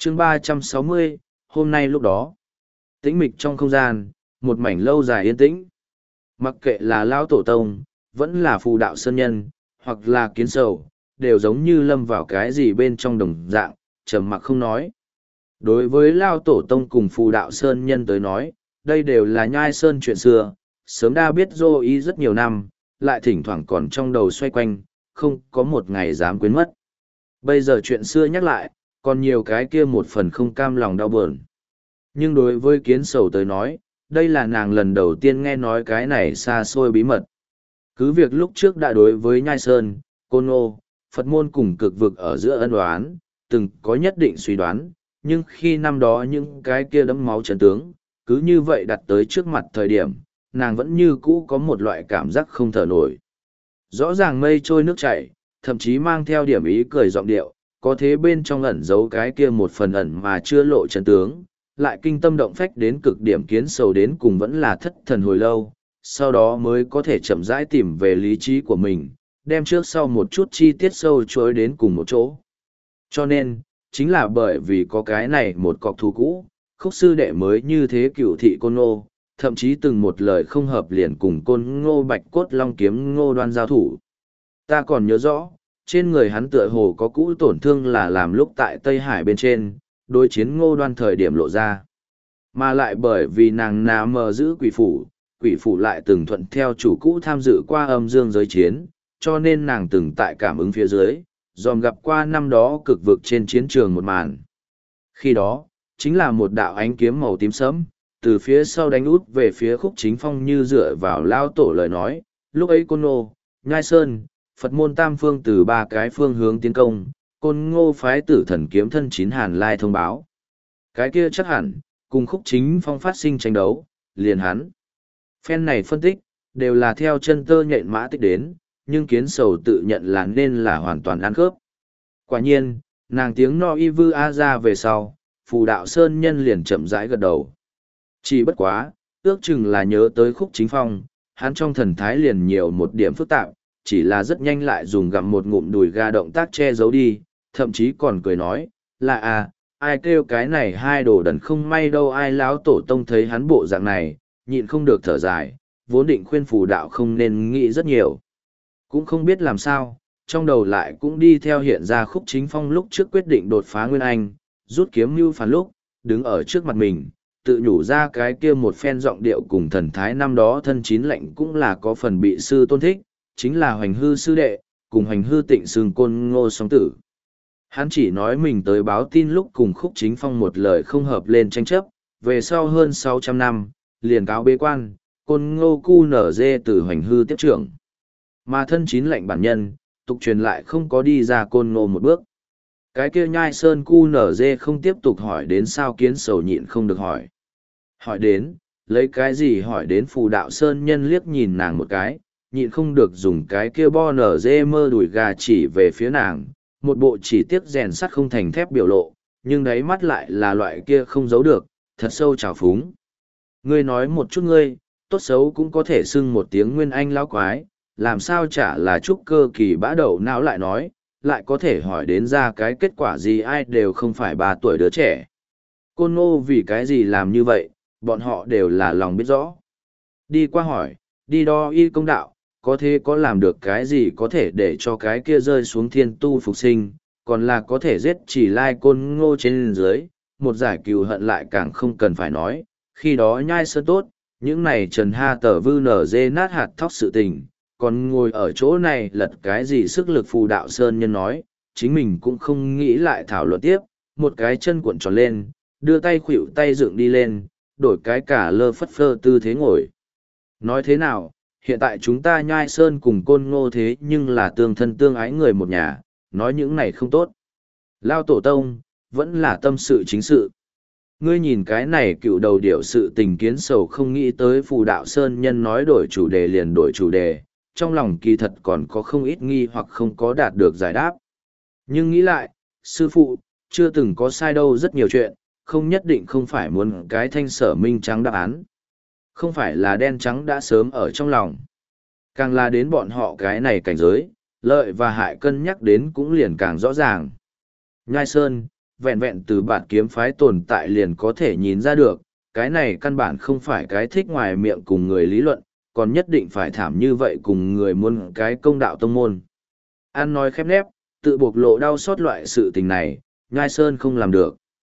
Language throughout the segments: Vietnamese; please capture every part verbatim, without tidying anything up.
chương ba trăm sáu mươi, hôm nay lúc đó. Tĩnh mịch trong không gian, một mảnh lâu dài yên tĩnh. Mặc kệ là Lão Tổ Tông, vẫn là phù đạo sơn nhân, hoặc là kiến sầu, đều giống như lâm vào cái gì bên trong đồng dạng, trầm mặc không nói. Đối với Lao Tổ Tông cùng phù đạo sơn nhân tới nói, đây đều là nhai sơn chuyện xưa, sớm đã biết dô ý rất nhiều năm, lại thỉnh thoảng còn trong đầu xoay quanh, không có một ngày dám quên mất. Bây giờ chuyện xưa nhắc lại, còn nhiều cái kia một phần không cam lòng đau buồn. Nhưng đối với kiến sầu tới nói, đây là nàng lần đầu tiên nghe nói cái này xa xôi bí mật. Cứ việc lúc trước đã đối với Nhai Sơn, Côn Ngô, Phật môn cùng cực vực ở giữa ân oán, từng có nhất định suy đoán, nhưng khi năm đó những cái kia đẫm máu trận tướng, cứ như vậy đặt tới trước mặt thời điểm, nàng vẫn như cũ có một loại cảm giác không thở nổi. Rõ ràng mây trôi nước chảy, thậm chí mang theo điểm ý cười giọng điệu, có thế bên trong ẩn giấu cái kia một phần ẩn mà chưa lộ chân tướng, lại kinh tâm động phách đến cực điểm kiến sầu đến cùng vẫn là thất thần hồi lâu, sau đó mới có thể chậm rãi tìm về lý trí của mình, đem trước sau một chút chi tiết sâu chối đến cùng một chỗ. Cho nên, chính là bởi vì có cái này một cọc thù cũ, khúc sư đệ mới như thế cựu thị Côn Ngô, thậm chí từng một lời không hợp liền cùng Côn Ngô bạch cốt long kiếm Ngô Đoan giao thủ. Ta còn nhớ rõ, trên người hắn tựa hồ có cũ tổn thương là làm lúc tại Tây Hải bên trên, đối chiến Ngô Đoan thời điểm lộ ra. Mà lại bởi vì nàng nà mờ giữ quỷ phủ, quỷ phủ lại từng thuận theo chủ cũ tham dự qua âm dương giới chiến, cho nên nàng từng tại cảm ứng phía dưới, dòm gặp qua năm đó cực vực trên chiến trường một màn. Khi đó, chính là một đạo ánh kiếm màu tím sẫm, từ phía sau đánh út về phía Khúc Chính Phong như dựa vào lao tổ lời nói, lúc ấy Côn Ngô, Nhai Sơn, Phật môn tam phương từ ba cái phương hướng tiến công, Côn Ngô phái tử thần kiếm thân chín Hàn Lai thông báo. Cái kia chắc hẳn, cùng Khúc Chính Phong phát sinh tranh đấu, liền hắn. Phen này phân tích, đều là theo chân tơ nhện mã tích đến, nhưng kiến sầu tự nhận là nên là hoàn toàn ăn khớp. Quả nhiên, nàng tiếng no y vư a ra về sau, phù đạo sơn nhân liền chậm rãi gật đầu. Chỉ bất quá, ước chừng là nhớ tới Khúc Chính Phong, hắn trong thần thái liền nhiều một điểm phức tạp, chỉ là rất nhanh lại dùng gặm một ngụm đùi gà động tác che giấu đi, thậm chí còn cười nói, là à, ai kêu cái này hai đồ đần không may đâu, ai láo tổ tông thấy hắn bộ dạng này, nhịn không được thở dài, vốn định khuyên phù đạo không nên nghĩ rất nhiều. Cũng không biết làm sao, trong đầu lại cũng đi theo hiện ra Khúc Chính Phong lúc trước quyết định đột phá Nguyên Anh, rút kiếm mưu phản lúc, đứng ở trước mặt mình, tự nhủ ra cái kia một phen giọng điệu cùng thần thái năm đó thân chín lệnh cũng là có phần bị sư tôn thích, chính là Hoành Hư sư đệ, cùng Hoành Hư tịnh xương Côn Ngô song tử. Hắn chỉ nói mình tới báo tin lúc cùng Khúc Chính Phong một lời không hợp lên tranh chấp, về sau hơn sáu trăm năm, liền cáo bế quan, Côn Ngô cu nở dê từ Hoành Hư tiếp trưởng. Mà thân chín lệnh bản nhân, tục truyền lại không có đi ra Côn Ngô một bước. Cái kia Nhai Sơn cu nở dê không tiếp tục hỏi đến sao kiến sầu nhịn không được hỏi. Hỏi đến, lấy cái gì hỏi đến phù đạo sơn nhân liếc nhìn nàng một cái, nhịn không được dùng cái kia bo nở dê mơ đùi gà chỉ về phía nàng, một bộ chỉ tiếc rèn sắt không thành thép biểu lộ, nhưng đáy mắt lại là loại kia không giấu được, thật sâu trào phúng. Ngươi nói một chút ngươi, tốt xấu cũng có thể xưng một tiếng nguyên anh lão quái, làm sao chả là trúc cơ kỳ bã đầu não lại nói, lại có thể hỏi đến ra cái kết quả gì ai đều không phải ba tuổi đứa trẻ. Côn Ngô vì cái gì làm như vậy, bọn họ đều là lòng biết rõ. Đi qua hỏi, đi đo y công đạo, có thế có làm được cái gì có thể để cho cái kia rơi xuống thiên tu phục sinh, còn là có thể giết chỉ lai Côn Ngô trên dưới, một giải cừu hận lại càng không cần phải nói, khi đó Nhai Sơn tốt, những này trần ha tờ vư nở dê nát hạt thóc sự tình, còn ngồi ở chỗ này lật cái gì sức lực phù đạo sơn nhân nói, chính mình cũng không nghĩ lại thảo luận tiếp, một cái chân cuộn tròn lên, đưa tay khuỵu tay dựng đi lên, đổi cái cả lơ phất phơ tư thế ngồi. Nói thế nào, hiện tại chúng ta Nhai Sơn cùng Côn Ngô thế nhưng là tương thân tương ái người một nhà, nói những này không tốt. Lao tổ tông, vẫn là tâm sự chính sự. Ngươi nhìn cái này cựu đầu điệu sự tình kiến sầu không nghĩ tới phù đạo sơn nhân nói đổi chủ đề liền đổi chủ đề, trong lòng kỳ thật còn có không ít nghi hoặc không có đạt được giải đáp. Nhưng nghĩ lại, sư phụ, chưa từng có sai đâu rất nhiều chuyện, không nhất định không phải muốn cái thanh sở minh trắng đáp án. Không phải là đen trắng đã sớm ở trong lòng. Càng là đến bọn họ cái này cảnh giới, lợi và hại cân nhắc đến cũng liền càng rõ ràng. Nhai Sơn, vẹn vẹn từ bản kiếm phái tồn tại liền có thể nhìn ra được, cái này căn bản không phải cái thích ngoài miệng cùng người lý luận, còn nhất định phải thảm như vậy cùng người muốn cái công đạo tông môn. An nói khép nép, tự bộc lộ đau xót loại sự tình này, Nhai Sơn không làm được.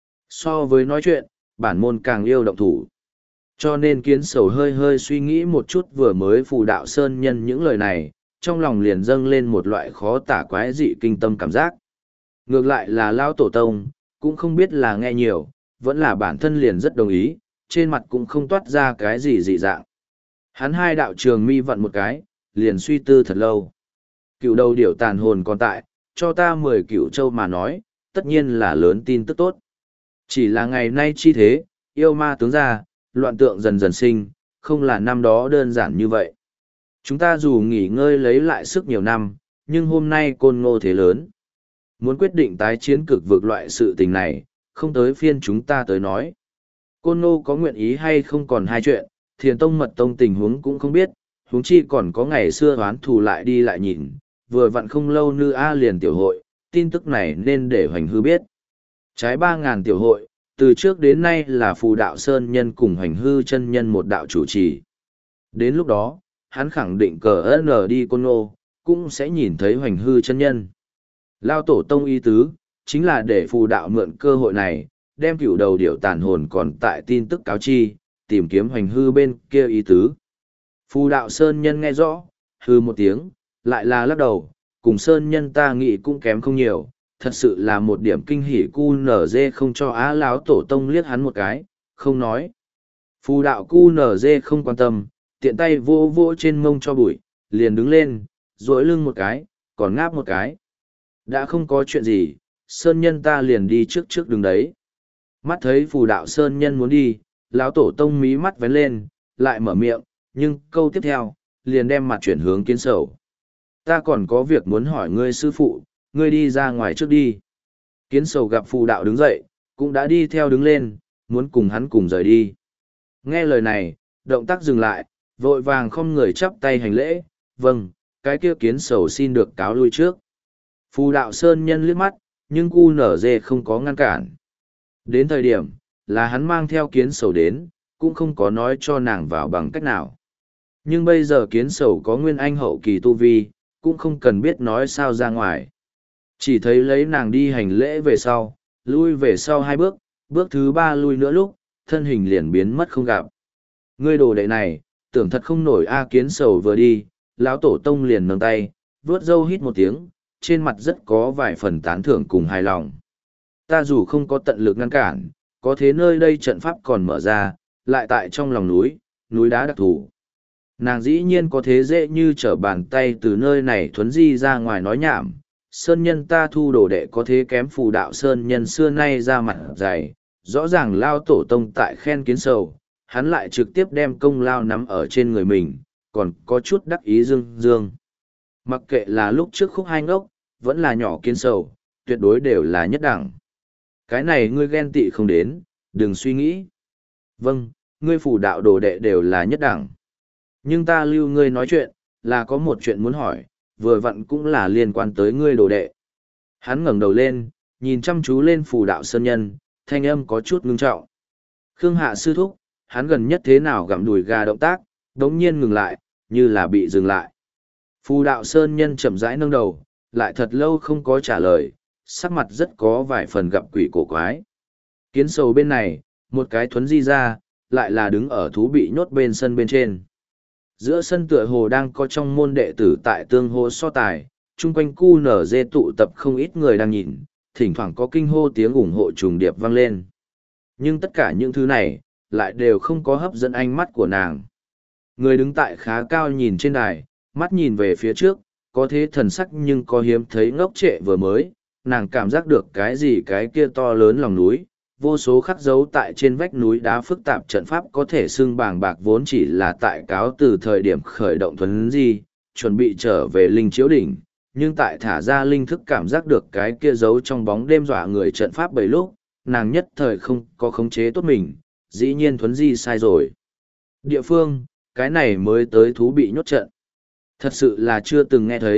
So với nói chuyện, bản môn càng yêu động thủ. Cho nên Kiến Sầu hơi hơi suy nghĩ một chút vừa mới phù đạo Sơn nhân những lời này, trong lòng liền dâng lên một loại khó tả quái dị kinh tâm cảm giác. Ngược lại là Lao Tổ Tông, cũng không biết là nghe nhiều, vẫn là bản thân liền rất đồng ý, trên mặt cũng không toát ra cái gì dị dạng. Hắn hai đạo trường mi vận một cái, liền suy tư thật lâu. Cựu đầu điểu tàn hồn còn tại, cho ta mười cựu châu mà nói, tất nhiên là lớn tin tức tốt. Chỉ là ngày nay chi thế, yêu ma tướng ra, loạn tượng dần dần sinh, không là năm đó đơn giản như vậy. Chúng ta dù nghỉ ngơi lấy lại sức nhiều năm, nhưng hôm nay côn ngô thế lớn. Muốn quyết định tái chiến cực vực loại sự tình này, không tới phiên chúng ta tới nói. Côn ngô có nguyện ý hay không còn hai chuyện, thiền tông mật tông tình huống cũng không biết, huống chi còn có ngày xưa hoán thù lại đi lại nhìn, vừa vặn không lâu nữ A liền tiểu hội, tin tức này nên để hoành hư biết. Trái ba ngàn tiểu hội, từ trước đến nay là phù đạo sơn nhân cùng hoành hư chân nhân một đạo chủ trì. Đến lúc đó, hắn khẳng định cờ ơn đi côn ngô, cũng sẽ nhìn thấy hoành hư chân nhân. Lao tổ tông ý tứ, chính là để phù đạo mượn cơ hội này, đem cựu đầu điểu tàn hồn còn tại tin tức cáo chi, tìm kiếm hoành hư bên kia ý tứ. Phù đạo sơn nhân nghe rõ, hư một tiếng, lại là lắc đầu, cùng sơn nhân ta nghĩ cũng kém không nhiều, thật sự là một điểm kinh hỉ cu nở dê không cho á láo tổ tông liếc hắn một cái, không nói. Phù đạo cu nở dê không quan tâm, tiện tay vô vô trên mông cho bụi, liền đứng lên, duỗi lưng một cái, còn ngáp một cái. Đã không có chuyện gì, sơn nhân ta liền đi trước trước đường đấy. Mắt thấy phù đạo sơn nhân muốn đi, lão tổ tông mí mắt vén lên, lại mở miệng, nhưng câu tiếp theo, liền đem mặt chuyển hướng Kiến Sầu. Ta còn có việc muốn hỏi ngươi sư phụ, ngươi đi ra ngoài trước đi. Kiến Sầu gặp phù đạo đứng dậy, cũng đã đi theo đứng lên, muốn cùng hắn cùng rời đi. Nghe lời này, động tác dừng lại, vội vàng không người chắp tay hành lễ, vâng, cái kia Kiến Sầu xin được cáo lui trước. Phù đạo sơn nhân liếc mắt, nhưng cu nở dê không có ngăn cản. Đến thời điểm, là hắn mang theo Kiến Sầu đến, cũng không có nói cho nàng vào bằng cách nào. Nhưng bây giờ Kiến Sầu có nguyên anh hậu kỳ tu vi, cũng không cần biết nói sao ra ngoài. Chỉ thấy lấy nàng đi hành lễ về sau, lui về sau hai bước, bước thứ ba lui nữa lúc, thân hình liền biến mất không gặp. Ngươi đồ đệ này, tưởng thật không nổi a. Kiến Sầu vừa đi, lão tổ tông liền nâng tay, vuốt râu hít một tiếng, trên mặt rất có vài phần tán thưởng cùng hài lòng. Ta dù không có tận lực ngăn cản, có thế nơi đây trận pháp còn mở ra, lại tại trong lòng núi, núi đá đặc thù. Nàng dĩ nhiên có thế dễ như trở bàn tay từ nơi này thuấn di ra ngoài nói nhảm. Sơn nhân ta thu đồ đệ có thế kém phù đạo sơn nhân xưa nay ra mặt dày, rõ ràng lao tổ tông tại khen Kiến Sầu, hắn lại trực tiếp đem công lao nắm ở trên người mình, còn có chút đắc ý dương dương. Mặc kệ là lúc trước khúc hai ngốc, vẫn là nhỏ Kiến Sầu, tuyệt đối đều là nhất đẳng. Cái này ngươi ghen tị không đến, đừng suy nghĩ. Vâng, ngươi phù đạo đồ đệ đều là nhất đẳng. Nhưng ta lưu ngươi nói chuyện, là có một chuyện muốn hỏi, vừa vặn cũng là liên quan tới ngươi đồ đệ. Hắn ngẩng đầu lên, nhìn chăm chú lên phù đạo sơn nhân, thanh âm có chút ngưng trọng. Khương Hạ sư thúc, hắn gần nhất thế nào gặm đùi gà động tác, đống nhiên ngừng lại, như là bị dừng lại. Phù đạo sơn nhân chậm rãi nâng đầu, lại thật lâu không có trả lời, sắc mặt rất có vài phần gặp quỷ cổ quái. Kiến Sầu bên này, một cái thuấn di ra, lại là đứng ở thú bị nhốt bên sân bên trên. Giữa sân tựa hồ đang có trong môn đệ tử tại tương hô so tài, chung quanh cu nở dê tụ tập không ít người đang nhìn, thỉnh thoảng có kinh hô tiếng ủng hộ trùng điệp vang lên. Nhưng tất cả những thứ này, lại đều không có hấp dẫn ánh mắt của nàng. Người đứng tại khá cao nhìn trên đài, mắt nhìn về phía trước, có thế thần sắc nhưng có hiếm thấy ngốc trệ vừa mới, nàng cảm giác được cái gì cái kia to lớn lòng núi, vô số khắc dấu tại trên vách núi đá phức tạp trận pháp có thể xưng bàng bạc vốn chỉ là tại cáo từ thời điểm khởi động thuấn di, chuẩn bị trở về linh chiếu đỉnh, nhưng tại thả ra linh thức cảm giác được cái kia giấu trong bóng đêm dọa người trận pháp bầy lúc, nàng nhất thời không có khống chế tốt mình, dĩ nhiên thuấn di sai rồi. Địa phương, cái này mới tới thú bị nhốt trận. Thật sự là chưa từng nghe thấy,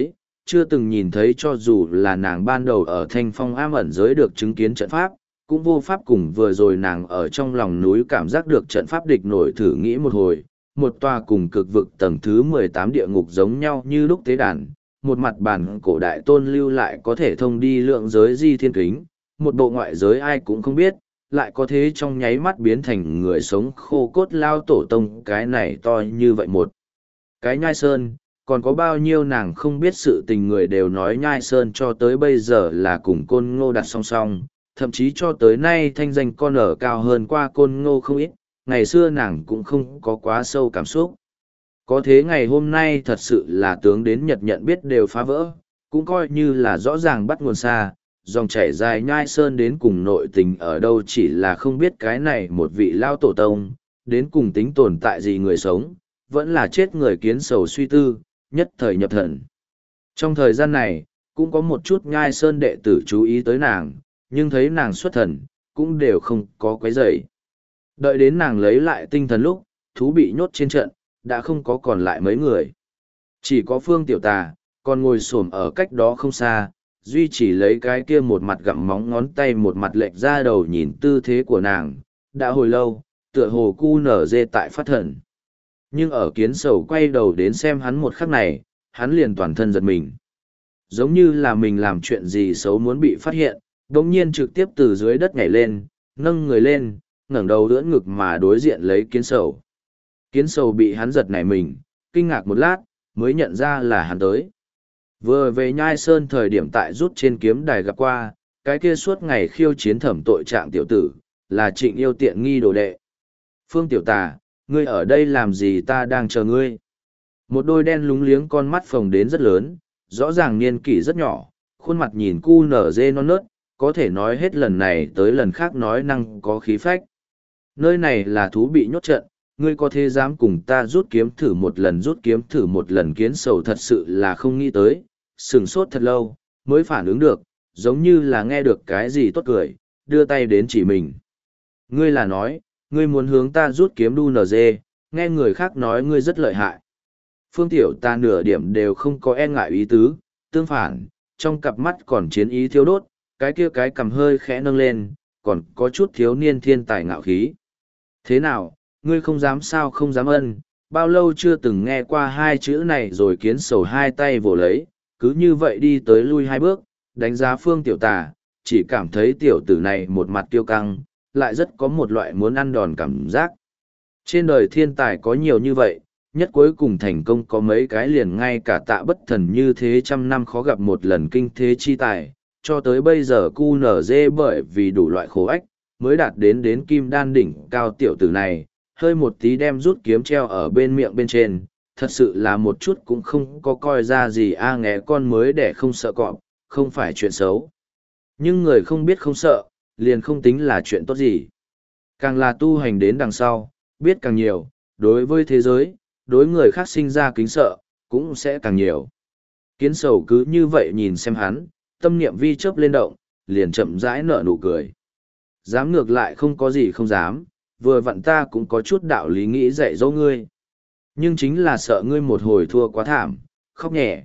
chưa từng nhìn thấy cho dù là nàng ban đầu ở thanh phong am ẩn giới được chứng kiến trận pháp, cũng vô pháp cùng vừa rồi nàng ở trong lòng núi cảm giác được trận pháp địch nổi thử nghĩ một hồi, một tòa cùng cực vực tầng thứ mười tám địa ngục giống nhau như lúc tế đàn, một mặt bản cổ đại tôn lưu lại có thể thông đi lượng giới di thiên kính, một bộ ngoại giới ai cũng không biết, lại có thế trong nháy mắt biến thành người sống khô cốt lao tổ tông cái này to như vậy một. Cái nhai sơn, còn có bao nhiêu nàng không biết sự tình người đều nói nhai sơn cho tới bây giờ là cùng côn ngô đặt song song, thậm chí cho tới nay thanh danh con ở cao hơn qua côn ngô không ít, ngày xưa nàng cũng không có quá sâu cảm xúc. Có thế ngày hôm nay thật sự là tướng đến nhật nhận biết đều phá vỡ, cũng coi như là rõ ràng bắt nguồn xa, dòng chảy dài nhai sơn đến cùng nội tình ở đâu chỉ là không biết cái này một vị lao tổ tông, đến cùng tính tồn tại gì người sống, vẫn là chết người kiến sầu suy tư, nhất thời nhập thần. Trong thời gian này, cũng có một chút nhai sơn đệ tử chú ý tới nàng, nhưng thấy nàng xuất thần, cũng đều không có quấy rầy. Đợi đến nàng lấy lại tinh thần lúc, thú bị nhốt trên trận, đã không có còn lại mấy người. Chỉ có Phương Tiểu Tà, còn ngồi xổm ở cách đó không xa, duy chỉ lấy cái kia một mặt gặm móng ngón tay một mặt lệch ra đầu nhìn tư thế của nàng, đã hồi lâu, tựa hồ cu nở dê tại phát thần. Nhưng ở kiến sầu quay đầu đến xem hắn một khắc này, hắn liền toàn thân giật mình. Giống như là mình làm chuyện gì xấu muốn bị phát hiện, đồng nhiên trực tiếp từ dưới đất nhảy lên, nâng người lên, ngẩng đầu đỡ ngực mà đối diện lấy kiến sầu. Kiến sầu bị hắn giật nảy mình, kinh ngạc một lát, mới nhận ra là hắn tới. Vừa về nhai sơn thời điểm tại rút trên kiếm đài gặp qua, cái kia suốt ngày khiêu chiến thẩm tội trạng tiểu tử, là Trịnh Yêu tiện nghi đồ đệ. Phương Tiểu Tà, ngươi ở đây làm gì, ta đang chờ ngươi. Một đôi đen lúng liếng con mắt phồng đến rất lớn, rõ ràng niên kỷ rất nhỏ, khuôn mặt nhìn cu nở dê non nớt, có thể nói hết lần này tới lần khác nói năng có khí phách. Nơi này là thú bị nhốt trận, ngươi có thế dám cùng ta rút kiếm thử một lần rút kiếm thử một lần kiến sầu thật sự là không nghĩ tới, sửng sốt thật lâu, mới phản ứng được, giống như là nghe được cái gì tốt cười, đưa tay đến chỉ mình. Ngươi là nói, ngươi muốn hướng ta rút kiếm đu nở dê, nghe người khác nói ngươi rất lợi hại. Phương Tiểu ta nửa điểm đều không có e ngại ý tứ, tương phản, trong cặp mắt còn chiến ý thiêu đốt, cái kia cái cầm hơi khẽ nâng lên, còn có chút thiếu niên thiên tài ngạo khí. Thế nào, ngươi không dám sao không dám ân, bao lâu chưa từng nghe qua hai chữ này rồi kiến sầu hai tay vồ lấy, cứ như vậy đi tới lui hai bước, đánh giá Phương Tiểu Tà, chỉ cảm thấy tiểu tử này một mặt tiêu căng, lại rất có một loại muốn ăn đòn cảm giác. Trên đời thiên tài có nhiều như vậy, nhất cuối cùng thành công có mấy cái liền ngay cả Tạ Bất Thần như thế trăm năm khó gặp một lần kinh thế chi tài, cho tới bây giờ cu nở dê bởi vì đủ loại khổ ách, mới đạt đến đến kim đan đỉnh cao tiểu tử này, hơi một tí đem rút kiếm treo ở bên miệng bên trên, thật sự là một chút cũng không có coi ra gì a à, nghé con mới để không sợ cọp, không phải chuyện xấu. Nhưng người không biết không sợ, liền không tính là chuyện tốt gì. Càng là tu hành đến đằng sau, biết càng nhiều, đối với thế giới, đối người khác sinh ra kính sợ, cũng sẽ càng nhiều. Kiến sầu cứ như vậy nhìn xem hắn, tâm niệm vi chớp lên động, liền chậm rãi nở nụ cười. Dám ngược lại không có gì không dám, vừa vặn ta cũng có chút đạo lý nghĩ dạy dỗ ngươi. Nhưng chính là sợ ngươi một hồi thua quá thảm, khóc nhẹ.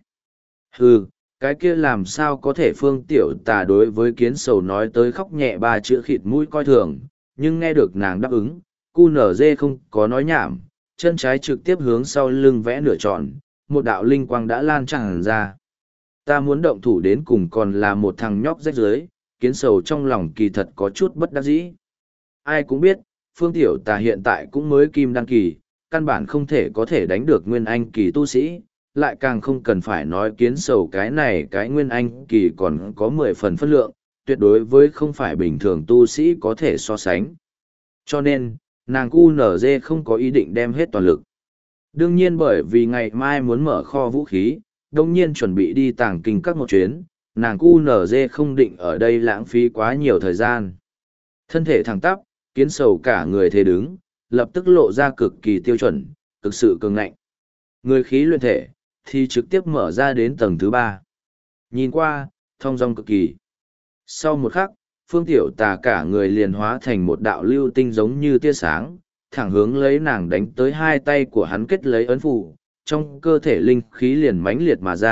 Hừ, cái kia làm sao có thể Phương Tiểu Tà đối với kiến sầu nói tới khóc nhẹ ba chữ khịt mũi coi thường, nhưng nghe được nàng đáp ứng, cu nở dê không có nói nhảm, chân trái trực tiếp hướng sau lưng vẽ nửa tròn, một đạo linh quang đã lan tràn ra. Ta muốn động thủ đến cùng còn là một thằng nhóc rách rưới, kiến sầu trong lòng kỳ thật có chút bất đắc dĩ. Ai cũng biết, Phương Tiểu Tà hiện tại cũng mới kim đăng kỳ, căn bản không thể có thể đánh được nguyên anh kỳ tu sĩ, lại càng không cần phải nói kiến sầu cái này cái nguyên anh kỳ còn có mười phần phân lượng, tuyệt đối với không phải bình thường tu sĩ có thể so sánh. Cho nên, nàng cu nở dê không có ý định đem hết toàn lực. Đương nhiên bởi vì ngày mai muốn mở kho vũ khí, đông nhiên chuẩn bị đi tàng kinh các một chuyến, nàng cu nở dê không định ở đây lãng phí quá nhiều thời gian. Thân thể thẳng tắp, kiến sầu cả người thế đứng, lập tức lộ ra cực kỳ tiêu chuẩn, cực sự cường ngạnh. Người khí luyện thể, thì trực tiếp mở ra đến tầng thứ ba. Nhìn qua, thong dong cực kỳ. Sau một khắc, Phương Tiểu Tà cả người liền hóa thành một đạo lưu tinh giống như tia sáng, thẳng hướng lấy nàng đánh tới hai tay của hắn kết lấy ấn phù, trong cơ thể linh khí liền mãnh liệt mà ra,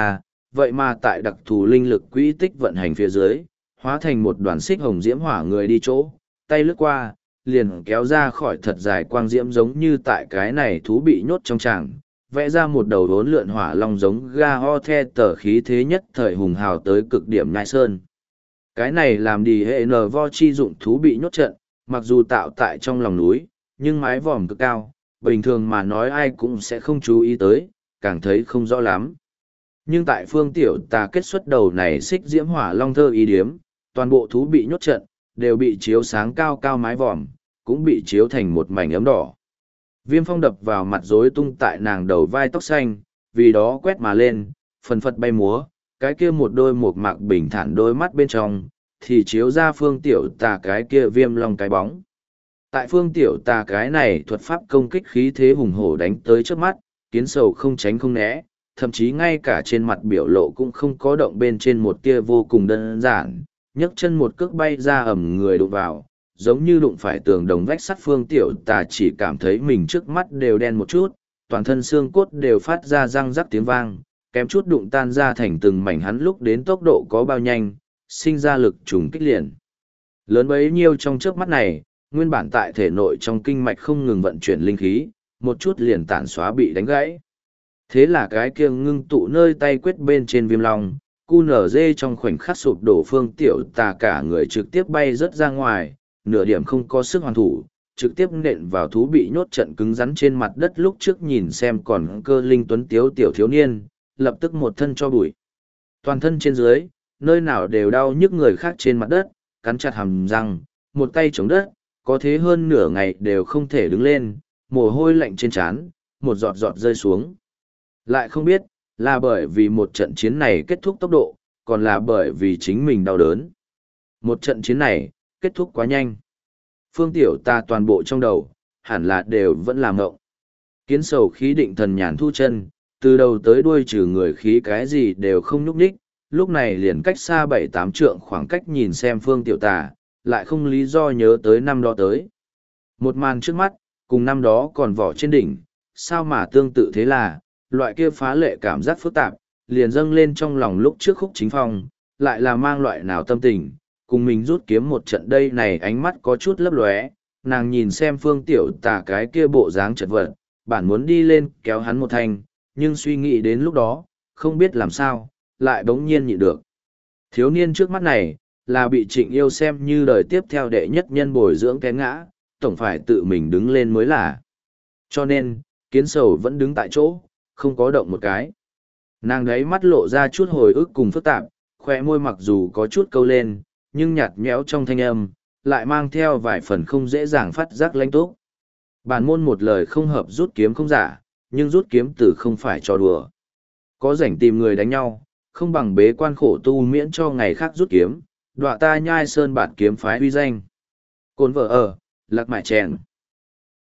vậy mà tại đặc thù linh lực quỹ tích vận hành phía dưới, hóa thành một đoàn xích hồng diễm hỏa người đi chỗ, tay lướt qua, liền kéo ra khỏi thật dài quang diễm giống như tại cái này thú bị nhốt trong tràng, vẽ ra một đầu đốn lượn hỏa long giống ga ho the tờ khí thế nhất thời hùng hào tới cực điểm nhai sơn. Cái này làm đi hệ nờ vo chi dụng thú bị nhốt trận, mặc dù tạo tại trong lòng núi, nhưng mái vòm cực cao, bình thường mà nói ai cũng sẽ không chú ý tới, càng thấy không rõ lắm. Nhưng tại phương tiểu tà kết xuất đầu này xích diễm hỏa long thơ ý điếm, toàn bộ thú bị nhốt trận, đều bị chiếu sáng cao cao mái vòm, cũng bị chiếu thành một mảnh ấm đỏ. Viêm phong đập vào mặt rối tung tại nàng đầu vai tóc xanh, vì đó quét mà lên, phần phật bay múa, cái kia một đôi một mạc bình thản đôi mắt bên trong, thì chiếu ra phương tiểu tà cái kia viêm long cái bóng. Tại phương tiểu tà cái này thuật pháp công kích khí thế hùng hổ đánh tới trước mắt, kiến sầu không tránh không né, thậm chí ngay cả trên mặt biểu lộ cũng không có động bên trên một tia vô cùng đơn giản, nhấc chân một cước bay ra ẩm người đụng vào, giống như đụng phải tường đồng vách sắt phương tiểu tà chỉ cảm thấy mình trước mắt đều đen một chút, toàn thân xương cốt đều phát ra răng rắc tiếng vang, kém chút đụng tan ra thành từng mảnh hắn lúc đến tốc độ có bao nhanh, sinh ra lực trùng kích liền. Lớn bấy nhiêu trong trước mắt này, nguyên bản tại thể nội trong kinh mạch không ngừng vận chuyển linh khí, một chút liền tản xóa bị đánh gãy. Thế là cái kia ngưng tụ nơi tay quyết bên trên viêm long, cu nở dê trong khoảnh khắc sụp đổ phương tiểu tà cả người trực tiếp bay rớt ra ngoài, nửa điểm không có sức hoàn thủ, trực tiếp nện vào thú bị nhốt trận cứng rắn trên mặt đất lúc trước nhìn xem còn cơ linh tuấn tiếu tiểu thiếu niên, lập tức một thân cho bụi. Toàn thân trên dưới, nơi nào đều đau nhức người khác trên mặt đất, cắn chặt hàm răng, một tay chống đất, có thế hơn nửa ngày đều không thể đứng lên, mồ hôi lạnh trên trán, một giọt giọt rơi xuống. Lại không biết, là bởi vì một trận chiến này kết thúc tốc độ, còn là bởi vì chính mình đau đớn. Một trận chiến này, kết thúc quá nhanh. Phương tiểu ta toàn bộ trong đầu, hẳn là đều vẫn làm ngộng. Kiến sầu khí định thần nhàn thu chân, từ đầu tới đuôi trừ người khí cái gì đều không nhúc nhích, lúc này liền cách xa bảy tám trượng khoảng cách nhìn xem phương tiểu tà, lại không lý do nhớ tới năm đó tới. Một màn trước mắt, cùng năm đó còn vỏ trên đỉnh, sao mà tương tự thế là, loại kia phá lệ cảm giác phức tạp, liền dâng lên trong lòng lúc trước khúc chính phong, lại là mang loại nào tâm tình, cùng mình rút kiếm một trận đây này ánh mắt có chút lấp lóe, nàng nhìn xem phương tiểu tà cái kia bộ dáng chật vật, bản muốn đi lên kéo hắn một thanh, nhưng suy nghĩ đến lúc đó, không biết làm sao, lại bỗng nhiên nhịn được. Thiếu niên trước mắt này, là bị trịnh yêu xem như đời tiếp theo đệ nhất nhân bồi dưỡng té ngã, tổng phải tự mình đứng lên mới là. Cho nên, kiến sầu vẫn đứng tại chỗ, không có động một cái. Nàng đấy mắt lộ ra chút hồi ức cùng phức tạp, khoe môi mặc dù có chút câu lên, nhưng nhạt nhẽo trong thanh âm, lại mang theo vài phần không dễ dàng phát giác lãnh túc. Bản môn một lời không hợp rút kiếm không giả, nhưng rút kiếm từ không phải trò đùa. Có rảnh tìm người đánh nhau, không bằng bế quan khổ tu miễn cho ngày khác rút kiếm, đọa ta nhai sơn bản kiếm phái uy danh. Cồn vợ ở, lạc mại chèn.